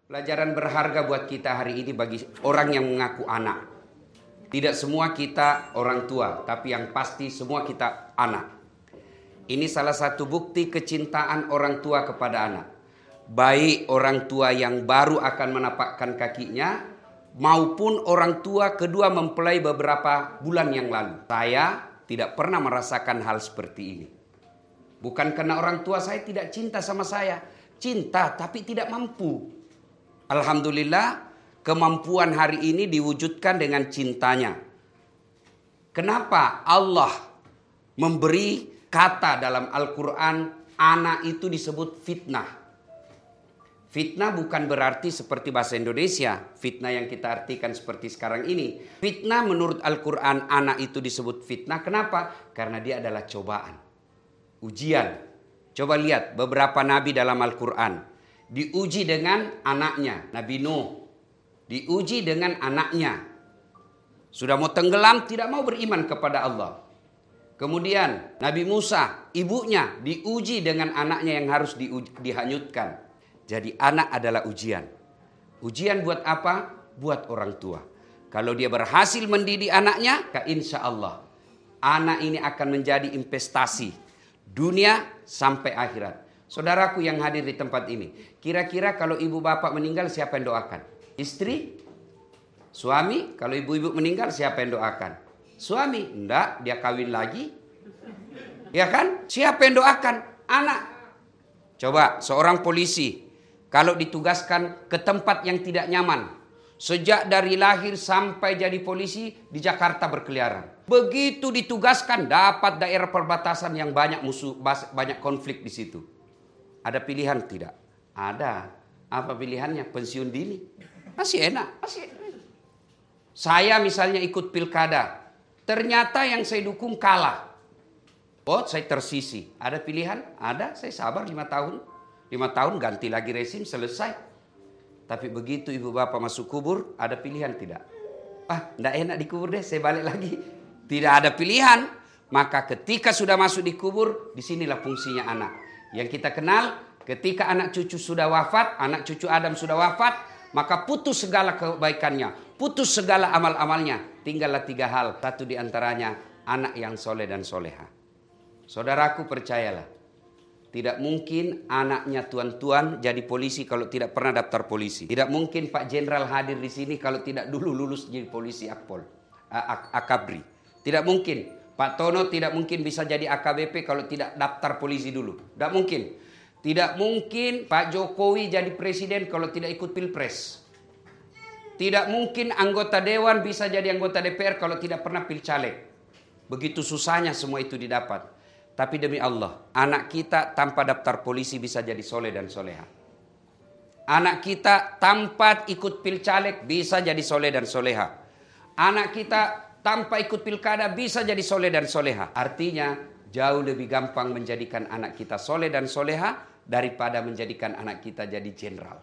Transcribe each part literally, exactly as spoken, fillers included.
Pelajaran berharga buat kita hari ini bagi orang yang mengaku anak. Tidak semua kita orang tua, tapi yang pasti semua kita anak. Ini salah satu bukti kecintaan orang tua kepada anak. Baik orang tua yang baru akan menapakkan kakinya, maupun orang tua kedua mempelai beberapa bulan yang lalu. Saya tidak pernah merasakan hal seperti ini. Bukan karena orang tua saya tidak cinta sama saya. Cinta tapi tidak mampu. Alhamdulillah kemampuan hari ini diwujudkan dengan cintanya. Kenapa Allah memberi kata dalam Al-Quran anak itu disebut fitnah. Fitnah bukan berarti seperti bahasa Indonesia. Fitnah yang kita artikan seperti sekarang ini. Fitnah menurut Al-Quran anak itu disebut fitnah. Kenapa? Karena dia adalah cobaan. Ujian. Coba lihat beberapa nabi dalam Al-Quran. Diuji dengan anaknya, Nabi Nuh. Diuji dengan anaknya. Sudah mau tenggelam, tidak mau beriman kepada Allah. Kemudian Nabi Musa, ibunya diuji dengan anaknya yang harus diuji, dihanyutkan. Jadi anak adalah ujian. Ujian buat apa? Buat orang tua. Kalau dia berhasil mendidik anaknya, insya Allah anak ini akan menjadi investasi dunia sampai akhirat. Saudaraku yang hadir di tempat ini, kira-kira kalau ibu bapak meninggal siapa yang doakan? Istri? Suami? Kalau ibu-ibu meninggal siapa yang doakan? Suami? Enggak, dia kawin lagi. Ya kan? Siapa yang doakan? Anak. Coba seorang polisi kalau ditugaskan ke tempat yang tidak nyaman, sejak dari lahir sampai jadi polisi di Jakarta berkeliaran. Begitu ditugaskan dapat daerah perbatasan yang banyak musuh, banyak konflik di situ. Ada pilihan tidak? Ada. Apa pilihannya? Pensiun dini. Masih enak. Masih enak. Saya misalnya ikut pilkada. Ternyata yang saya dukung kalah. Oh, saya tersisi. Ada pilihan? Ada. Saya sabar lima tahun. Lima tahun ganti lagi rezim, selesai. Tapi begitu ibu bapak masuk kubur, ada pilihan tidak? Ah, enggak enak di kubur deh, saya balik lagi. Tidak ada pilihan. Maka ketika sudah masuk di kubur, disinilah fungsinya anak. Yang kita kenal ketika anak cucu sudah wafat, anak cucu Adam sudah wafat, maka putus segala kebaikannya, putus segala amal-amalnya. Tinggallah tiga hal, satu diantaranya anak yang soleh dan soleha. Saudaraku percayalah, tidak mungkin anaknya tuan-tuan jadi polisi kalau tidak pernah daftar polisi. Tidak mungkin Pak Jenderal hadir di sini kalau tidak dulu lulus jadi polisi Akpol, Akabri. Tidak mungkin. Pak Tono tidak mungkin bisa jadi A K B P kalau tidak daftar polisi dulu. Tidak mungkin. Tidak mungkin Pak Jokowi jadi presiden kalau tidak ikut pilpres. Tidak mungkin anggota dewan bisa jadi anggota D P R kalau tidak pernah pilcaleg. Begitu susahnya semua itu didapat. Tapi demi Allah, anak kita tanpa daftar polisi bisa jadi soleh dan soleha. Anak kita tanpa ikut pilcaleg bisa jadi soleh dan soleha. Anak kita tanpa ikut pilkada bisa jadi soleh dan soleha. Artinya jauh lebih gampang menjadikan anak kita soleh dan soleha daripada menjadikan anak kita jadi jenderal.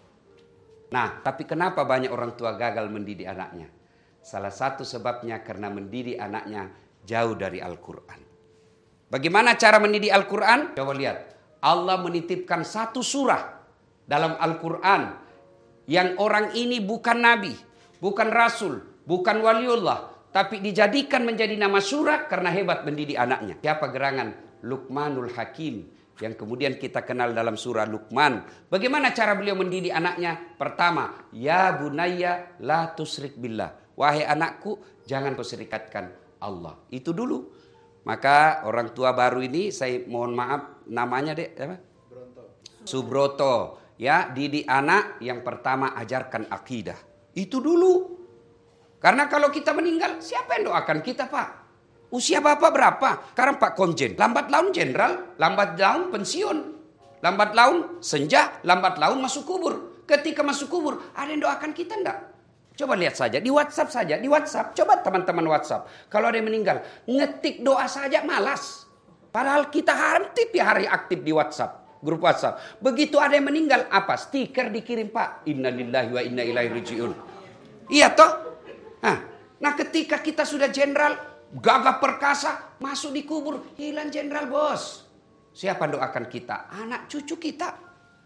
Nah, tapi kenapa banyak orang tua gagal mendidik anaknya? Salah satu sebabnya karena mendidik anaknya jauh dari Al-Quran. Bagaimana cara mendidik Al-Quran? Coba lihat. Allah menitipkan satu surah dalam Al-Quran yang orang ini bukan nabi, bukan rasul, bukan waliullah, tapi dijadikan menjadi nama surah karena hebat mendidik anaknya. Siapa gerangan? Luqmanul Hakim. Yang kemudian kita kenal dalam surah Luqman. Bagaimana cara beliau mendidik anaknya? Pertama, ya bunayya la tusyrik billah. Wahai anakku, jangan kau serikatkan Allah. Itu dulu. Maka orang tua baru ini, saya mohon maaf namanya dek, apa? Subroto. Subroto. Ya, didik anak yang pertama ajarkan akidah. Itu dulu. Karena kalau kita meninggal, siapa yang doakan kita, Pak? Usia Bapak berapa? Sekarang Pak Komjen. Lambat laun jenderal, lambat laun pensiun. Lambat laun senja, lambat laun masuk kubur. Ketika masuk kubur, ada yang doakan kita enggak? Coba lihat saja, di WhatsApp saja, di WhatsApp. Coba teman-teman WhatsApp. Kalau ada yang meninggal, ngetik doa saja malas. Padahal kita aktif ya hari aktif di WhatsApp. Grup WhatsApp. Begitu ada yang meninggal, apa? Stiker dikirim, Pak. Innalillahi wa inna ilaihi raji'un. Iya toh? Nah, nah ketika kita sudah jenderal, gagah perkasa, masuk di kubur, hilang jenderal bos. Siapa doakan kita? Anak cucu kita.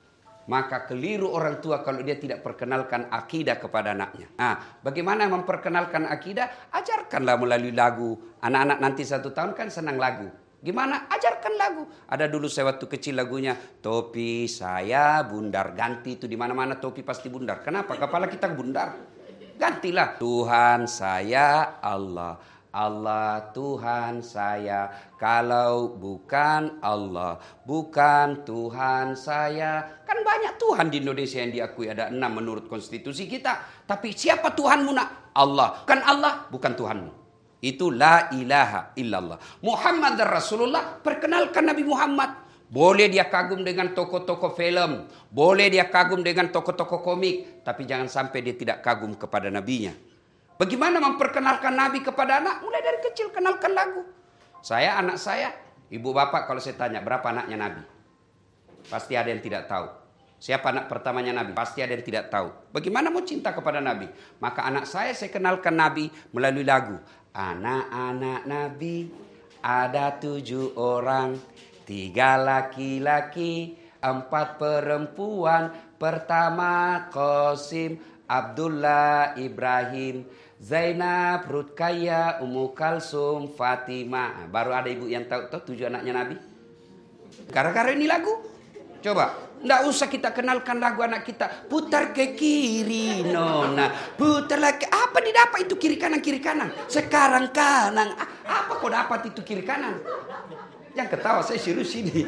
Maka keliru orang tua kalau dia tidak perkenalkan akidah kepada anaknya. Nah, bagaimana memperkenalkan akidah? Ajarkanlah melalui lagu. Anak-anak nanti satu tahun kan senang lagu. Gimana? Ajarkan lagu. Ada dulu saya waktu kecil lagunya, topi saya bundar. Ganti itu di mana-mana topi pasti bundar. Kenapa? Kepala kita bundar. Gantilah. Tuhan saya Allah. Allah Tuhan saya, kalau bukan Allah, bukan Tuhan saya. Kan banyak Tuhan di Indonesia yang diakui, ada enam menurut konstitusi kita. Tapi siapa Tuhanmu nak? Allah. Kan Allah, bukan Tuhanmu. Itu la ilaha illallah. Muhammad Rasulullah, perkenalkan Nabi Muhammad. Boleh dia kagum dengan tokoh-tokoh film, boleh dia kagum dengan tokoh-tokoh komik, tapi jangan sampai dia tidak kagum kepada nabinya. Bagaimana memperkenalkan Nabi kepada anak? Mulai dari kecil kenalkan lagu. Saya, anak saya, ibu bapak kalau saya tanya berapa anaknya Nabi? Pasti ada yang tidak tahu. Siapa anak pertamanya Nabi? Pasti ada yang tidak tahu. Bagaimana mau cinta kepada Nabi? Maka anak saya saya kenalkan Nabi melalui lagu. Anak-anak Nabi ada tujuh orang. Tiga laki-laki, empat perempuan. Pertama Qasim, Abdullah, Ibrahim, Zainab, Rutkaya, Ummu Kalsum, Fatimah. Baru ada ibu yang tahu tuh tujuh anaknya Nabi. Gara-gara ini lagu. Coba, enggak usah kita kenalkan lagu anak kita. Putar ke kiri, nona. Putar lagi. Apa didapat itu kiri kanan kiri kanan? Sekarang kanan. Apa kau dapat itu kiri kanan? Jangan ketawa, saya serius sini.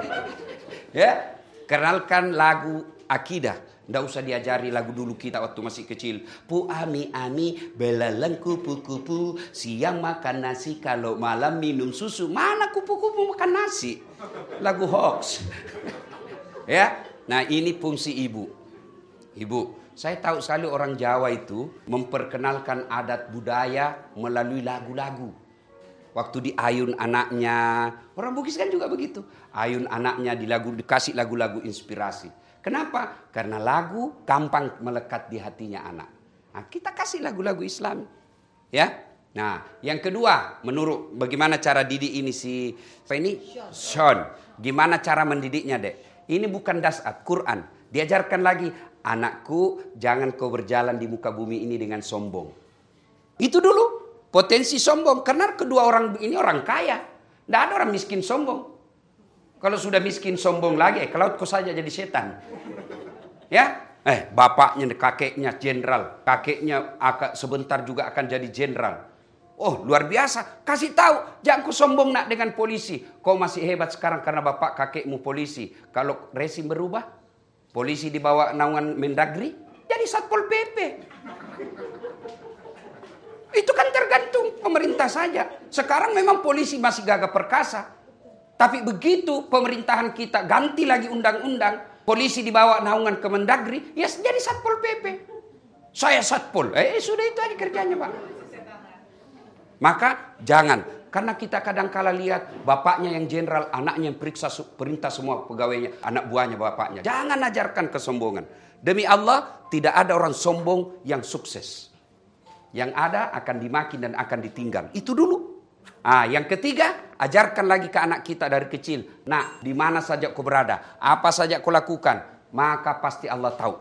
Ya, kenalkan lagu akidah. Nggak usah diajari lagu dulu kita waktu masih kecil. Pu ami ami belalang kupu-kupu. Siang makan nasi, kalau malam minum susu. Mana kupu-kupu makan nasi? Lagu hoax. Ya, nah ini fungsi ibu. Ibu, saya tahu sekali orang Jawa itu memperkenalkan adat budaya melalui lagu-lagu. Waktu di ayun anaknya, orang Bugis kan juga begitu. Ayun anaknya di lagu, dikasih lagu-lagu inspirasi. Kenapa? Karena lagu gampang melekat di hatinya anak. Nah, kita kasih lagu-lagu Islam. Ya. Nah, yang kedua, menurut bagaimana cara didik ini si apa ini? Sean. Gimana cara mendidiknya, Dek? Ini bukan dasar Quran. Diajarkan lagi, anakku, jangan kau berjalan di muka bumi ini dengan sombong. Itu dulu. Potensi sombong. Karena kedua orang ini orang kaya. Tidak ada orang miskin sombong. Kalau sudah miskin sombong lagi, eh, kalau kau saja jadi setan. Ya, eh bapaknya, kakeknya jenderal, kakeknya akan sebentar juga akan jadi jenderal. Oh, luar biasa. Kasih tahu, jangan kau sombong nak dengan polisi. Kau masih hebat sekarang karena bapak kakekmu polisi. Kalau rezim berubah, polisi di bawah naungan Mendagri, jadi Satpol P P. Itu kan tergantung pemerintah saja. Sekarang memang polisi masih gagah perkasa. Tapi begitu pemerintahan kita ganti lagi undang-undang, polisi di bawah naungan Kemendagri, ya jadi Satpol P P. Saya Satpol, eh sudah itu aja kerjanya Pak. Maka jangan, karena kita kadang-kala lihat bapaknya yang jenderal, anaknya yang periksa perintah semua pegawainya, anak buahnya bapaknya. Jangan ajarkan kesombongan. Demi Allah, tidak ada orang sombong yang sukses. Yang ada akan dimaki dan akan ditinggal. Itu dulu. Ah, yang ketiga, ajarkan lagi ke anak kita dari kecil. Nah, di mana saja kau berada, apa saja kau lakukan, maka pasti Allah tahu.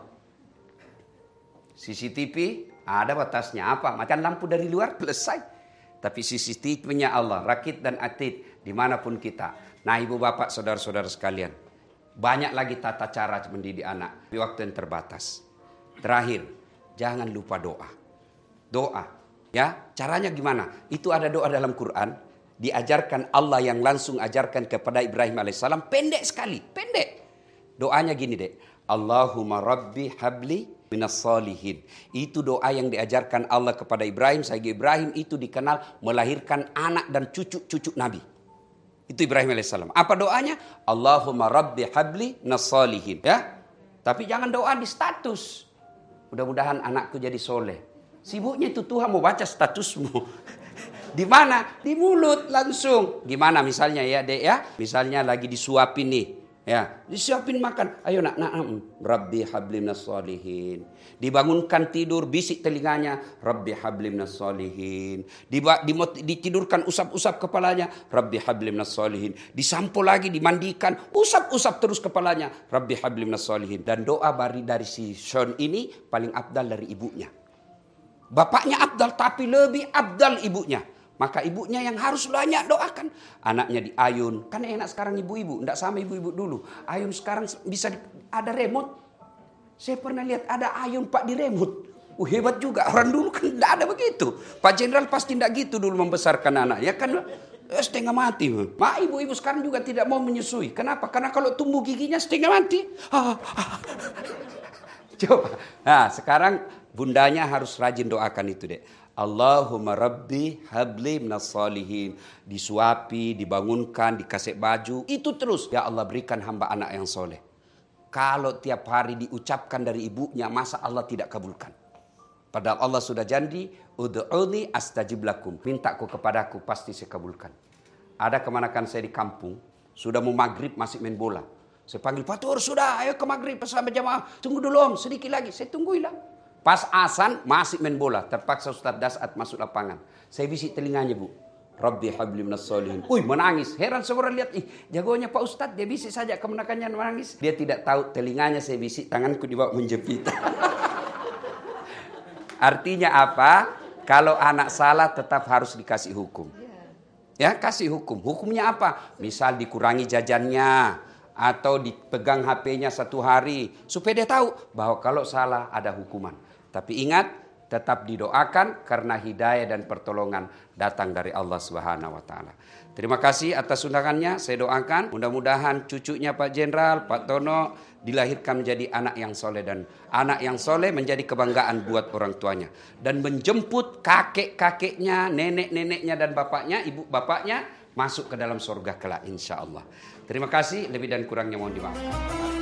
C C T V ada batasnya apa? Makan lampu dari luar, selesai. Tapi C C T V-nya Allah, rakit dan atid, dimanapun kita. Nah, ibu bapak, saudara-saudara sekalian, banyak lagi tata cara mendidik anak di waktu yang terbatas. Terakhir, jangan lupa doa. Doa. Ya, caranya gimana? Itu ada doa dalam Quran, diajarkan Allah yang langsung ajarkan kepada Ibrahim alaihissalam, pendek sekali, pendek. Doanya gini, Dek. Allahumma rabbi habli minas salihin. Itu doa yang diajarkan Allah kepada Ibrahim, sehingga Ibrahim itu dikenal melahirkan anak dan cucu-cucu Nabi. Itu Ibrahim alaihissalam. Apa doanya? Allahumma rabbi habli minas salihin. Ya. Tapi jangan doa di status. Mudah-mudahan anakku jadi soleh. Sibuknya itu Tuhan mau baca statusmu. Di mana? Di mulut langsung. Gimana misalnya ya, Dek ya? Misalnya lagi disuapin nih. Ya, disiapin makan. Ayo nak, na'am. Rabbi habli minas sholihin. Dibangunkan tidur, bisik telinganya. Rabbi habli minas sholihin. Ditidurkan, usap-usap kepalanya. Rabbi habli minas sholihin. Disampo lagi, dimandikan. Usap-usap terus kepalanya. Rabbi habli minas sholihin. Dan doa bari dari si Sean ini paling abdal dari ibunya. Bapaknya abdal, tapi lebih abdal ibunya. Maka ibunya yang harus banyak doakan. Anaknya diayun. Kan enak sekarang ibu-ibu. Tidak sama ibu-ibu dulu. Ayun sekarang bisa di, ada remote. Saya pernah lihat ada ayun pak di remote. Uh, hebat juga. Orang dulu kan tidak ada begitu. Pak Jenderal pasti tidak gitu dulu membesarkan anak. Ya kan setengah mati. Ma ibu-ibu sekarang juga tidak mau menyusui. Kenapa? Karena kalau tumbuh giginya setengah mati. Coba. Nah sekarang bundanya harus rajin doakan itu deh. Allahumma rabbi habli minas sholihin. Disuapi, dibangunkan, dikasih baju. Itu terus. Ya Allah berikan hamba anak yang soleh. Kalau tiap hari diucapkan dari ibunya, masa Allah tidak kabulkan? Padahal Allah sudah janji, ud'uni astajib lakum. Mintaku kepadaku, pasti saya kabulkan. Ada kemanakan saya di kampung, sudah mau maghrib masih main bola. Saya panggil, Pak Tur, sudah ayo ke maghrib bersama jamaah. Tunggu dulu om, sedikit lagi. Saya tungguilah. Pas azan masih main bola. Terpaksa Ustaz Dasat masuk lapangan. Saya bisik telinganya bu. Rabbi habli minas sholihin. Wih menangis. Heran semua orang lihat. Ih jagonya Pak Ustaz. Dia bisik saja kemenakannya menangis. Dia tidak tahu telinganya saya bisik. Tanganku dibawa menjepit. Artinya apa? Kalau anak salah tetap harus dikasih hukum. Ya kasih hukum. Hukumnya apa? Misal dikurangi jajannya. Atau dipegang H P-nya satu hari. Supaya dia tahu bahwa kalau salah ada hukuman. Tapi ingat, tetap didoakan karena hidayah dan pertolongan datang dari Allah Subhanahu wa taala. Terima kasih atas undangannya. Saya doakan mudah-mudahan cucunya Pak Jenderal, Pak Tono dilahirkan menjadi anak yang soleh dan anak yang soleh menjadi kebanggaan buat orang tuanya dan menjemput kakek-kakeknya, nenek-neneknya dan bapaknya, ibu bapaknya masuk ke dalam surga kelak insyaallah. Terima kasih, lebih dan kurangnya mohon dimaafkan.